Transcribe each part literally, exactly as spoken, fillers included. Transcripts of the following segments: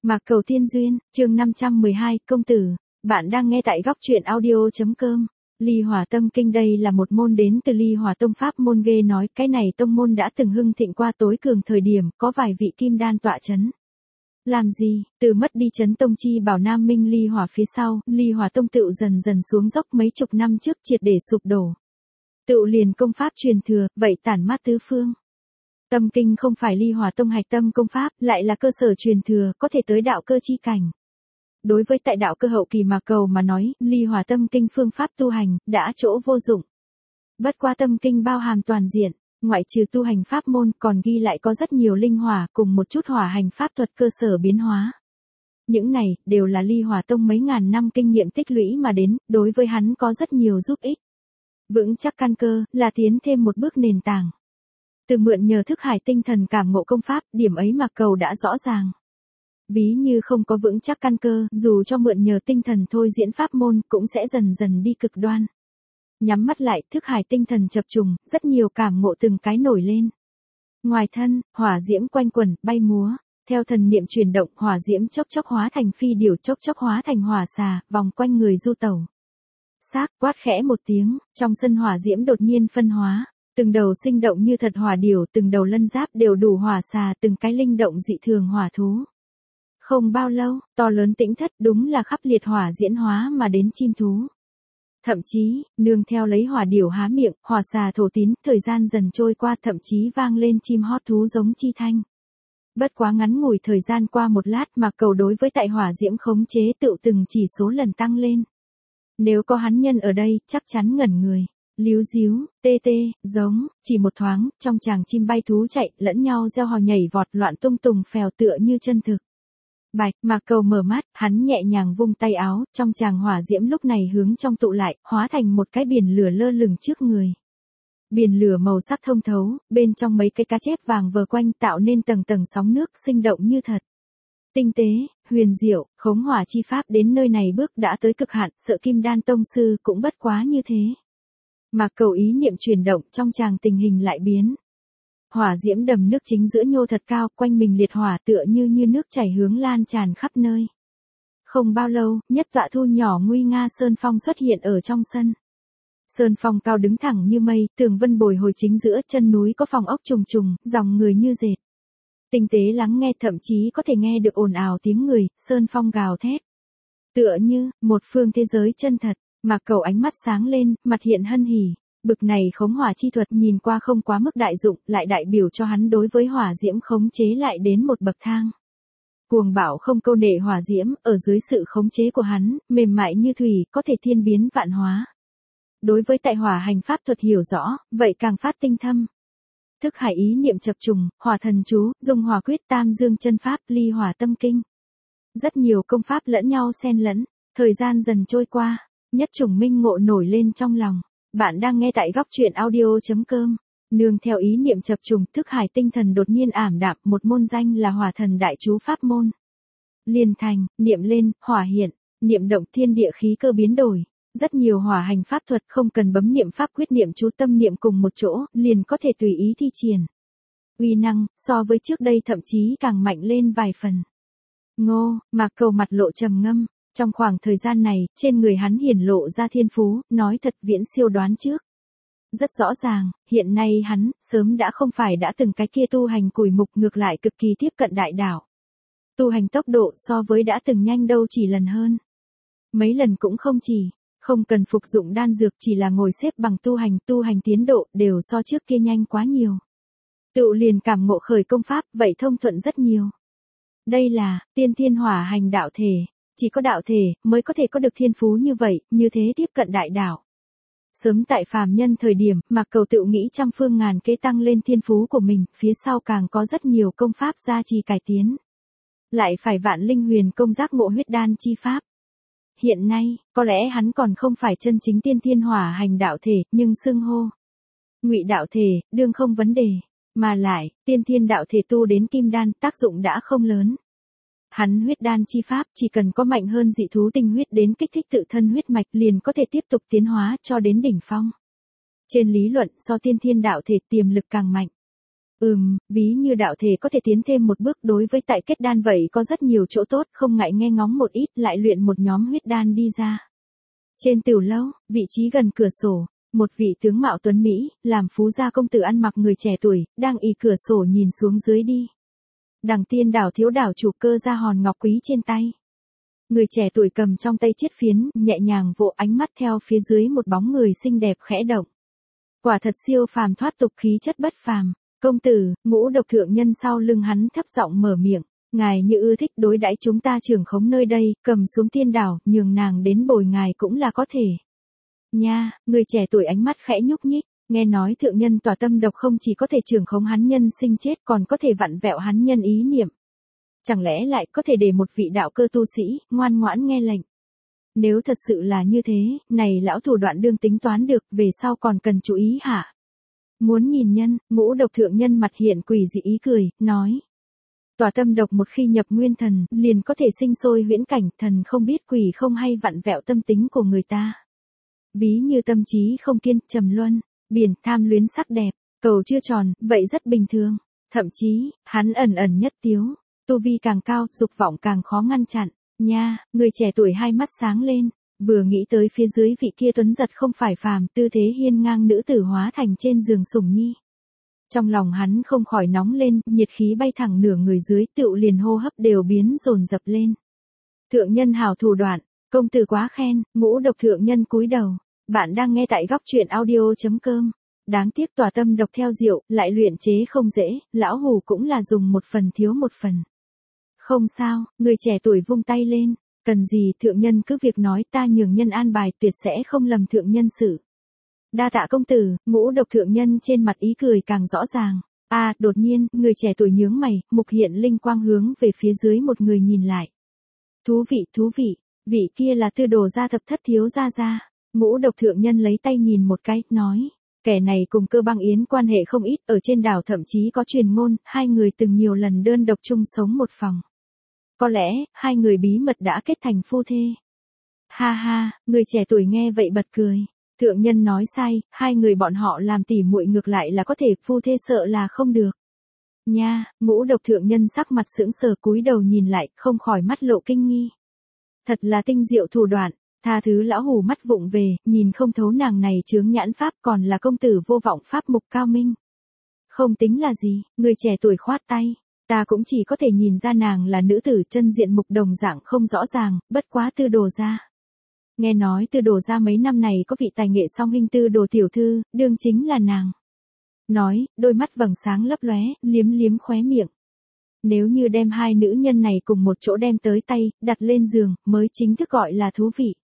Mạc Cầu Tiên Duyên, chương năm trăm mười hai, công tử. Bạn đang nghe tại góc truyện audio.com. Ly Hỏa Tâm Kinh đây là một môn đến từ Ly Hỏa Tông pháp môn ghê nói cái này tông môn đã từng hưng thịnh qua tối cường thời điểm, có vài vị kim đan tọa chấn. Làm gì, từ mất đi chấn tông chi bảo Nam Minh Ly Hỏa phía sau, Ly Hỏa Tông tựu dần dần xuống dốc mấy chục năm trước triệt để sụp đổ. Tựu liền công pháp truyền thừa, vậy tản mát tứ phương. Tâm kinh không phải Ly Hỏa Tông hạch tâm công pháp, lại là cơ sở truyền thừa, có thể tới đạo cơ chi cảnh. Đối với tại đạo cơ hậu kỳ Mạc Cầu mà nói, Ly Hỏa Tâm kinh phương pháp tu hành, đã chỗ vô dụng. Bất qua tâm kinh bao hàm toàn diện, ngoại trừ tu hành pháp môn còn ghi lại có rất nhiều linh hỏa cùng một chút hỏa hành pháp thuật cơ sở biến hóa. Những này, đều là Ly Hỏa Tông mấy ngàn năm kinh nghiệm tích lũy mà đến, đối với hắn có rất nhiều giúp ích. Vững chắc căn cơ, là tiến thêm một bước nền tảng. Từ mượn nhờ thức hải tinh thần cảm ngộ công pháp, điểm ấy Mạc Cầu đã rõ ràng. Ví như không có vững chắc căn cơ, dù cho mượn nhờ tinh thần thôi diễn pháp môn, cũng sẽ dần dần đi cực đoan. Nhắm mắt lại, thức hải tinh thần chập trùng, rất nhiều cảm ngộ từng cái nổi lên. Ngoài thân, hỏa diễm quanh quẩn, bay múa, theo thần niệm chuyển động, hỏa diễm chốc chốc hóa thành phi điểu, chốc chốc hóa thành hỏa xà, vòng quanh người du tẩu. Xác quát khẽ một tiếng, trong sân hỏa diễm đột nhiên phân hóa. Từng đầu sinh động như thật hỏa điểu, từng đầu lân giáp đều đủ hỏa xà, từng cái linh động dị thường hỏa thú. Không bao lâu, to lớn tĩnh thất đúng là khắp liệt hỏa diễn hóa mà đến chim thú. Thậm chí, nương theo lấy hỏa điểu há miệng, hỏa xà thổ tín, thời gian dần trôi qua thậm chí vang lên chim hót thú giống chi thanh. Bất quá ngắn ngủi thời gian qua một lát mà Cầu đối với tại hỏa diễm khống chế tựu từng chỉ số lần tăng lên. Nếu có hắn nhân ở đây, chắc chắn ngẩn người. Líu díu, tê tê, giống, chỉ một thoáng, trong chàng chim bay thú chạy, lẫn nhau reo hò nhảy vọt loạn tung tùng phèo tựa như chân thực. Bạch, Mạc Cầu mở mắt, hắn nhẹ nhàng vung tay áo, trong chàng hỏa diễm lúc này hướng trong tụ lại, hóa thành một cái biển lửa lơ lửng trước người. Biển lửa màu sắc thông thấu, bên trong mấy cái cá chép vàng vờ quanh tạo nên tầng tầng sóng nước sinh động như thật. Tinh tế, huyền diệu, khống hỏa chi pháp đến nơi này bước đã tới cực hạn, sợ Kim Đan tông sư cũng bất quá như thế. Mạc Cầu ý niệm chuyển động trong chàng tình hình lại biến. Hỏa diễm đầm nước chính giữa nhô thật cao, quanh mình liệt hỏa tựa như như nước chảy hướng lan tràn khắp nơi. Không bao lâu, nhất tọa thu nhỏ nguy nga sơn phong xuất hiện ở trong sân. Sơn phong cao đứng thẳng như mây, tường vân bồi hồi chính giữa chân núi có phòng ốc trùng trùng, dòng người như dệt. Tinh tế lắng nghe thậm chí có thể nghe được ồn ào tiếng người, sơn phong gào thét. Tựa như, một phương thế giới chân thật. Mạc Cầu ánh mắt sáng lên, mặt hiện hân hỉ. Bực này khống hỏa chi thuật nhìn qua không quá mức đại dụng, lại đại biểu cho hắn đối với hỏa diễm khống chế lại đến một bậc thang. Cuồng bạo không câu nệ hỏa diễm, ở dưới sự khống chế của hắn, mềm mại như thủy, có thể thiên biến vạn hóa. Đối với tại hỏa hành pháp thuật hiểu rõ, vậy càng phát tinh thâm. Thức hải ý niệm chập trùng, hỏa thần chú, dùng hỏa quyết tam dương chân pháp, Ly Hỏa Tâm Kinh. Rất nhiều công pháp lẫn nhau xen lẫn, thời gian dần trôi qua. Nhất trùng minh ngộ nổi lên trong lòng. Bạn đang nghe tại góc truyện audio.com. Nương theo ý niệm chập trùng, thức hải tinh thần đột nhiên ảm đạm, một môn danh là hỏa thần đại chú pháp môn. Liền thành, niệm lên, hỏa hiện, niệm động thiên địa khí cơ biến đổi. Rất nhiều hỏa hành pháp thuật không cần bấm niệm pháp quyết niệm chú tâm niệm cùng một chỗ, liền có thể tùy ý thi triển. Uy năng, so với trước đây thậm chí càng mạnh lên vài phần. Ngô, Mạc Cầu mặt lộ trầm ngâm. Trong khoảng thời gian này, trên người hắn hiển lộ ra thiên phú, nói thật viễn siêu đoán trước. Rất rõ ràng, hiện nay hắn, sớm đã không phải đã từng cái kia tu hành cùi mục ngược lại cực kỳ tiếp cận đại đạo. Tu hành tốc độ so với đã từng nhanh đâu chỉ lần hơn. Mấy lần cũng không chỉ, không cần phục dụng đan dược chỉ là ngồi xếp bằng tu hành, tu hành tiến độ đều so trước kia nhanh quá nhiều. Tự liền cảm ngộ khởi công pháp, vậy thông thuận rất nhiều. Đây là, tiên thiên hỏa hành đạo thể. Chỉ có đạo thể, mới có thể có được thiên phú như vậy, như thế tiếp cận đại đạo. Sớm tại phàm nhân thời điểm, Mạc Cầu tự nghĩ trăm phương ngàn kế tăng lên thiên phú của mình, phía sau càng có rất nhiều công pháp gia trì cải tiến. Lại phải vạn linh huyền công giác ngộ huyết đan chi pháp. Hiện nay, có lẽ hắn còn không phải chân chính tiên thiên hỏa hành đạo thể, nhưng xưng hô. Ngụy đạo thể, đương không vấn đề. Mà lại, tiên thiên đạo thể tu đến kim đan, tác dụng đã không lớn. Hắn huyết đan chi pháp chỉ cần có mạnh hơn dị thú tinh huyết đến kích thích tự thân huyết mạch liền có thể tiếp tục tiến hóa cho đến đỉnh phong. Trên lý luận so tiên thiên đạo thể tiềm lực càng mạnh. Ừm, ví như đạo thể có thể tiến thêm một bước đối với tại kết đan vậy có rất nhiều chỗ tốt, không ngại nghe ngóng một ít lại luyện một nhóm huyết đan đi ra. Trên tiểu lâu, vị trí gần cửa sổ, một vị tướng mạo tuấn Mỹ, làm phú gia công tử ăn mặc người trẻ tuổi, đang ì cửa sổ nhìn xuống dưới đi. Đằng tiên đảo thiếu đảo chủ cơ ra hòn ngọc quý trên tay. Người trẻ tuổi cầm trong tay chiết phiến, nhẹ nhàng vỗ ánh mắt theo phía dưới một bóng người xinh đẹp khẽ động. Quả thật siêu phàm thoát tục khí chất bất phàm. Công tử, Ngũ Độc thượng nhân sau lưng hắn thấp giọng mở miệng, ngài như ưa thích đối đãi chúng ta trưởng khống nơi đây, cầm xuống tiên đảo, nhường nàng đến bồi ngài cũng là có thể. Nha, người trẻ tuổi ánh mắt khẽ nhúc nhích, nghe nói thượng nhân tỏa tâm độc không chỉ có thể trưởng khống hắn nhân sinh chết còn có thể vặn vẹo hắn nhân ý niệm. Chẳng lẽ lại có thể để một vị đạo cơ tu sĩ, ngoan ngoãn nghe lệnh. Nếu thật sự là như thế, này lão thủ đoạn đương tính toán được, về sau còn cần chú ý hả? Muốn nhìn nhân, Ngũ Độc thượng nhân mặt hiện quỷ dị ý cười, nói. Tỏa tâm độc một khi nhập nguyên thần, liền có thể sinh sôi huyễn cảnh, thần không biết quỷ không hay vặn vẹo tâm tính của người ta. Ví như tâm trí không kiên, trầm luân, biển, tham luyến sắc đẹp, cầu chưa tròn, vậy rất bình thường. Thậm chí, hắn ẩn ẩn nhất tiếu, tu vi càng cao, dục vọng càng khó ngăn chặn. Nha, người trẻ tuổi hai mắt sáng lên, vừa nghĩ tới phía dưới vị kia tuấn giật không phải phàm, tư thế hiên ngang nữ tử hóa thành trên giường sủng nhi. Trong lòng hắn không khỏi nóng lên, nhiệt khí bay thẳng nửa người dưới, tựu liền hô hấp đều biến dồn dập lên. Thượng nhân hảo thủ đoạn, công tử quá khen. Ngũ Độc thượng nhân cúi đầu. Bạn đang nghe tại góc truyện audio chấm com. Đáng tiếc tỏa tâm độc theo rượu, lại luyện chế không dễ, lão hủ cũng là dùng một phần thiếu một phần. Không sao, người trẻ tuổi vung tay lên, cần gì thượng nhân cứ việc nói, ta nhường nhân an bài, tuyệt sẽ không lầm thượng nhân sự. Đa tạ công tử. Ngũ Độc thượng nhân trên mặt ý cười càng rõ ràng. A, à, đột nhiên, người trẻ tuổi nhướng mày, mục hiện linh quang hướng về phía dưới một người nhìn lại. Thú vị, thú vị, vị kia là Tư Đồ gia thập thất thiếu gia gia. Ngũ Độc thượng nhân lấy tay nhìn một cái, nói, kẻ này cùng Cơ Băng Yến quan hệ không ít, ở trên đảo thậm chí có truyền ngôn, hai người từng nhiều lần đơn độc chung sống một phòng. Có lẽ, hai người bí mật đã kết thành phu thê. Ha ha, người trẻ tuổi nghe vậy bật cười. Thượng nhân nói sai, hai người bọn họ làm tỉ muội ngược lại là có thể, phu thê sợ là không được. Nha, Ngũ Độc thượng nhân sắc mặt sững sờ cúi đầu nhìn lại, không khỏi mắt lộ kinh nghi. Thật là tinh diệu thủ đoạn, tha thứ lão hủ mắt vụng về, nhìn không thấu nàng này chướng nhãn pháp, còn là công tử vô vọng pháp mục cao minh. Không tính là gì, người trẻ tuổi khoát tay. Ta cũng chỉ có thể nhìn ra nàng là nữ tử, chân diện mục đồng dạng không rõ ràng, bất quá Tư Đồ gia. Nghe nói Tư Đồ gia mấy năm này có vị tài nghệ song hình Tư Đồ tiểu thư, đương chính là nàng. Nói, đôi mắt vầng sáng lấp lóe, liếm liếm khóe miệng. Nếu như đem hai nữ nhân này cùng một chỗ đem tới tay, đặt lên giường, mới chính thức gọi là thú vị.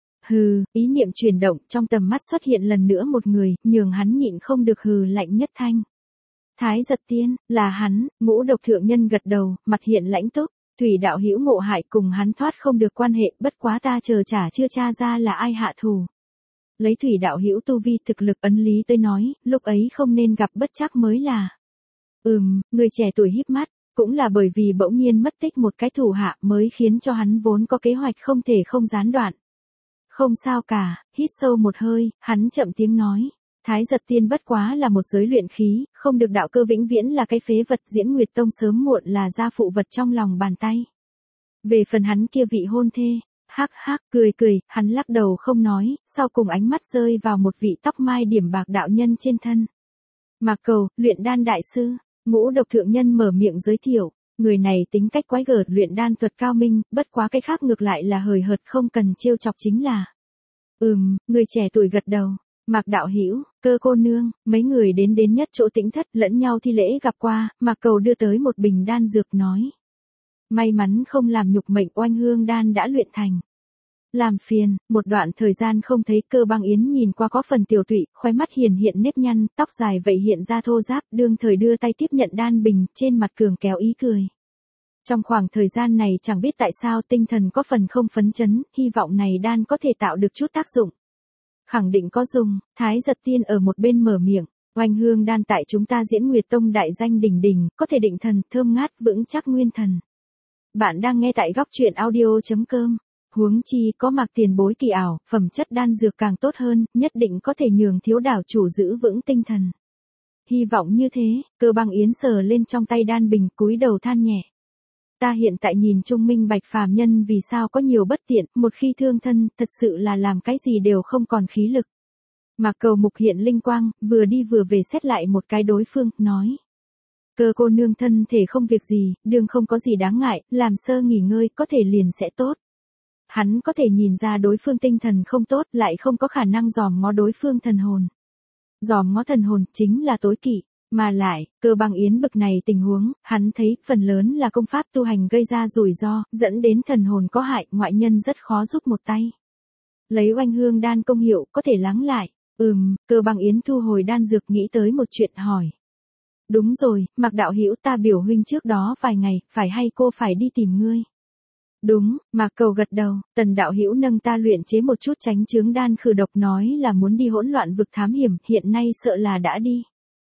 Hừ, ý niệm chuyển động, trong tầm mắt xuất hiện lần nữa một người, nhường hắn nhịn không được hừ lạnh nhất thanh. Thái Giật Tiên, là hắn. Ngũ Độc thượng nhân gật đầu, mặt hiện lãnh túc, thủy đạo hữu ngộ hại cùng hắn thoát không được quan hệ, bất quá ta chờ trả chưa tra ra là ai hạ thù. Lấy thủy đạo hữu tu vi thực lực ấn lý tới nói, lúc ấy không nên gặp bất trắc mới là. Ừm, người trẻ tuổi híp mắt, cũng là bởi vì bỗng nhiên mất tích một cái thủ hạ mới khiến cho hắn vốn có kế hoạch không thể không gián đoạn. Không sao cả, hít sâu một hơi, hắn chậm tiếng nói. Thái Giật Tiên bất quá là một giới luyện khí, không được đạo cơ vĩnh viễn là cái phế vật, Diễn Nguyệt Tông sớm muộn là gia phụ vật trong lòng bàn tay. Về phần hắn kia vị hôn thê, hắc hắc cười cười, hắn lắc đầu không nói, sau cùng ánh mắt rơi vào một vị tóc mai điểm bạc đạo nhân trên thân. Mạc Cầu, luyện đan đại sư. Ngũ Độc thượng nhân mở miệng giới thiệu, người này tính cách quái gở, luyện đan thuật cao minh, bất quá cái khác ngược lại là hời hợt không cần trêu chọc chính là. Ừm, người trẻ tuổi gật đầu. Mạc đạo hữu, Cơ cô nương, mấy người đến đến nhất chỗ tĩnh thất, lẫn nhau thi lễ gặp qua, Mạc Cầu đưa tới một bình đan dược nói. May mắn không làm nhục mệnh, oanh hương đan đã luyện thành. Làm phiền, một đoạn thời gian không thấy. Cơ Băng Yến nhìn qua có phần tiểu tụy, khóe mắt hiển hiện nếp nhăn, tóc dài vậy hiện ra thô ráp, đương thời đưa tay tiếp nhận đan bình, trên mặt cường kéo ý cười. Trong khoảng thời gian này chẳng biết tại sao tinh thần có phần không phấn chấn, hy vọng này đan có thể tạo được chút tác dụng. Khẳng định có dùng. Thái Giật Tiên ở một bên mở miệng, oanh hương đan tại chúng ta Diễn Nguyệt Tông đại danh đỉnh đỉnh, có thể định thần, thơm ngát, vững chắc nguyên thần. Bạn đang nghe tại góc truyện audio chấm com. Huống chi có Mạc tiền bối kỳ ảo, phẩm chất đan dược càng tốt hơn, nhất định có thể nhường thiếu đảo chủ giữ vững tinh thần. hy vọng như thế, Cơ Băng Yến sờ lên trong tay đan bình cúi đầu than nhẹ. Ta hiện tại nhìn trung minh bạch phàm nhân vì sao có nhiều bất tiện, một khi thương thân, thật sự là làm cái gì đều không còn khí lực. Mạc Cầu Mục hiện linh quang, vừa đi vừa về xét lại một cái đối phương, nói. Cơ cô nương thân thể không việc gì, đương không có gì đáng ngại, làm sơ nghỉ ngơi có thể liền sẽ tốt. Hắn có thể nhìn ra đối phương tinh thần không tốt, lại không có khả năng dòm ngó đối phương thần hồn. Dòm ngó thần hồn chính là tối kỵ, mà lại, Cơ Băng Yến bực này tình huống, hắn thấy phần lớn là công pháp tu hành gây ra rủi ro, dẫn đến thần hồn có hại, ngoại nhân rất khó giúp một tay. Lấy oanh hương đan công hiệu có thể lắng lại. Ừm, Cơ Băng Yến thu hồi đan dược nghĩ tới một chuyện hỏi. Đúng rồi, Mạc đạo hữu, ta biểu huynh trước đó vài ngày, phải hay cô phải đi tìm ngươi? Đúng, Mạc Cầu gật đầu, Tần đạo hữu nâng ta luyện chế một chút tránh chướng đan khử độc nói là muốn đi hỗn loạn vực thám hiểm, hiện nay sợ là đã đi.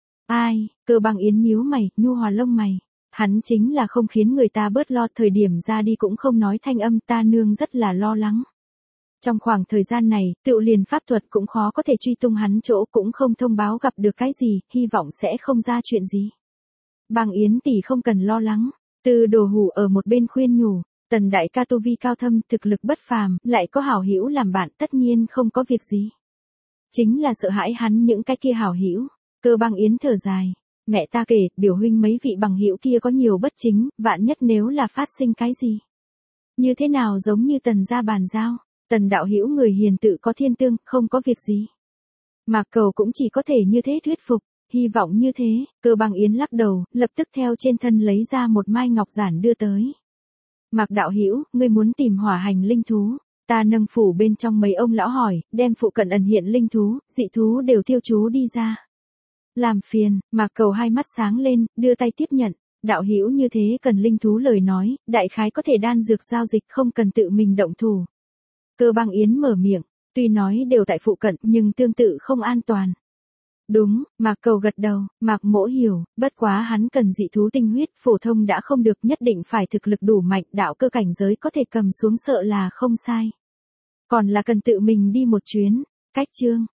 Ai, Cơ Băng Yến nhíu mày, nhu hòa lông mày. Hắn chính là không khiến người ta bớt lo, thời điểm ra đi cũng không nói thanh âm, ta nương rất là lo lắng. Trong khoảng thời gian này, Tựu liền pháp thuật cũng khó có thể truy tung hắn chỗ, cũng không thông báo gặp được cái gì, hy vọng sẽ không ra chuyện gì. Băng Yến tỷ không cần lo lắng. Từ Đồ Hủ ở một bên khuyên nhủ, Tần đại ca tu vi cao thâm, thực lực bất phàm, lại có hảo hữu làm bạn, tất nhiên không có việc gì. Chính là sợ hãi hắn những cái kia hảo hữu. Cơ Băng Yến thở dài, mẹ ta kể, biểu huynh mấy vị bằng hữu kia có nhiều bất chính, vạn nhất nếu là phát sinh cái gì. Như thế nào giống như Tần gia bàn giao. Tần đạo hữu người hiền tự có thiên tương, không có việc gì. Mạc Cầu cũng chỉ có thể như thế thuyết phục, hy vọng như thế, Cơ Băng Yến lắc đầu, lập tức theo trên thân lấy ra một mai ngọc giản đưa tới. Mạc đạo hữu, ngươi muốn tìm hỏa hành linh thú, ta nâng phủ bên trong mấy ông lão hỏi, đem phụ cận ẩn hiện linh thú, dị thú đều tiêu chú đi ra. Làm phiền, Mạc Cầu hai mắt sáng lên, đưa tay tiếp nhận, đạo hữu như thế cần linh thú lời nói, đại khái có thể đan dược giao dịch không cần tự mình động thủ. Cơ Băng Yến mở miệng, tuy nói đều tại phụ cận nhưng tương tự không an toàn. Đúng, Mạc Cầu gật đầu, Mạc Mỗ hiểu, bất quá hắn cần dị thú tinh huyết, phổ thông đã không được, nhất định phải thực lực đủ mạnh, đạo cơ cảnh giới có thể cầm xuống sợ là không sai. Còn là cần tự mình đi một chuyến, cách chương.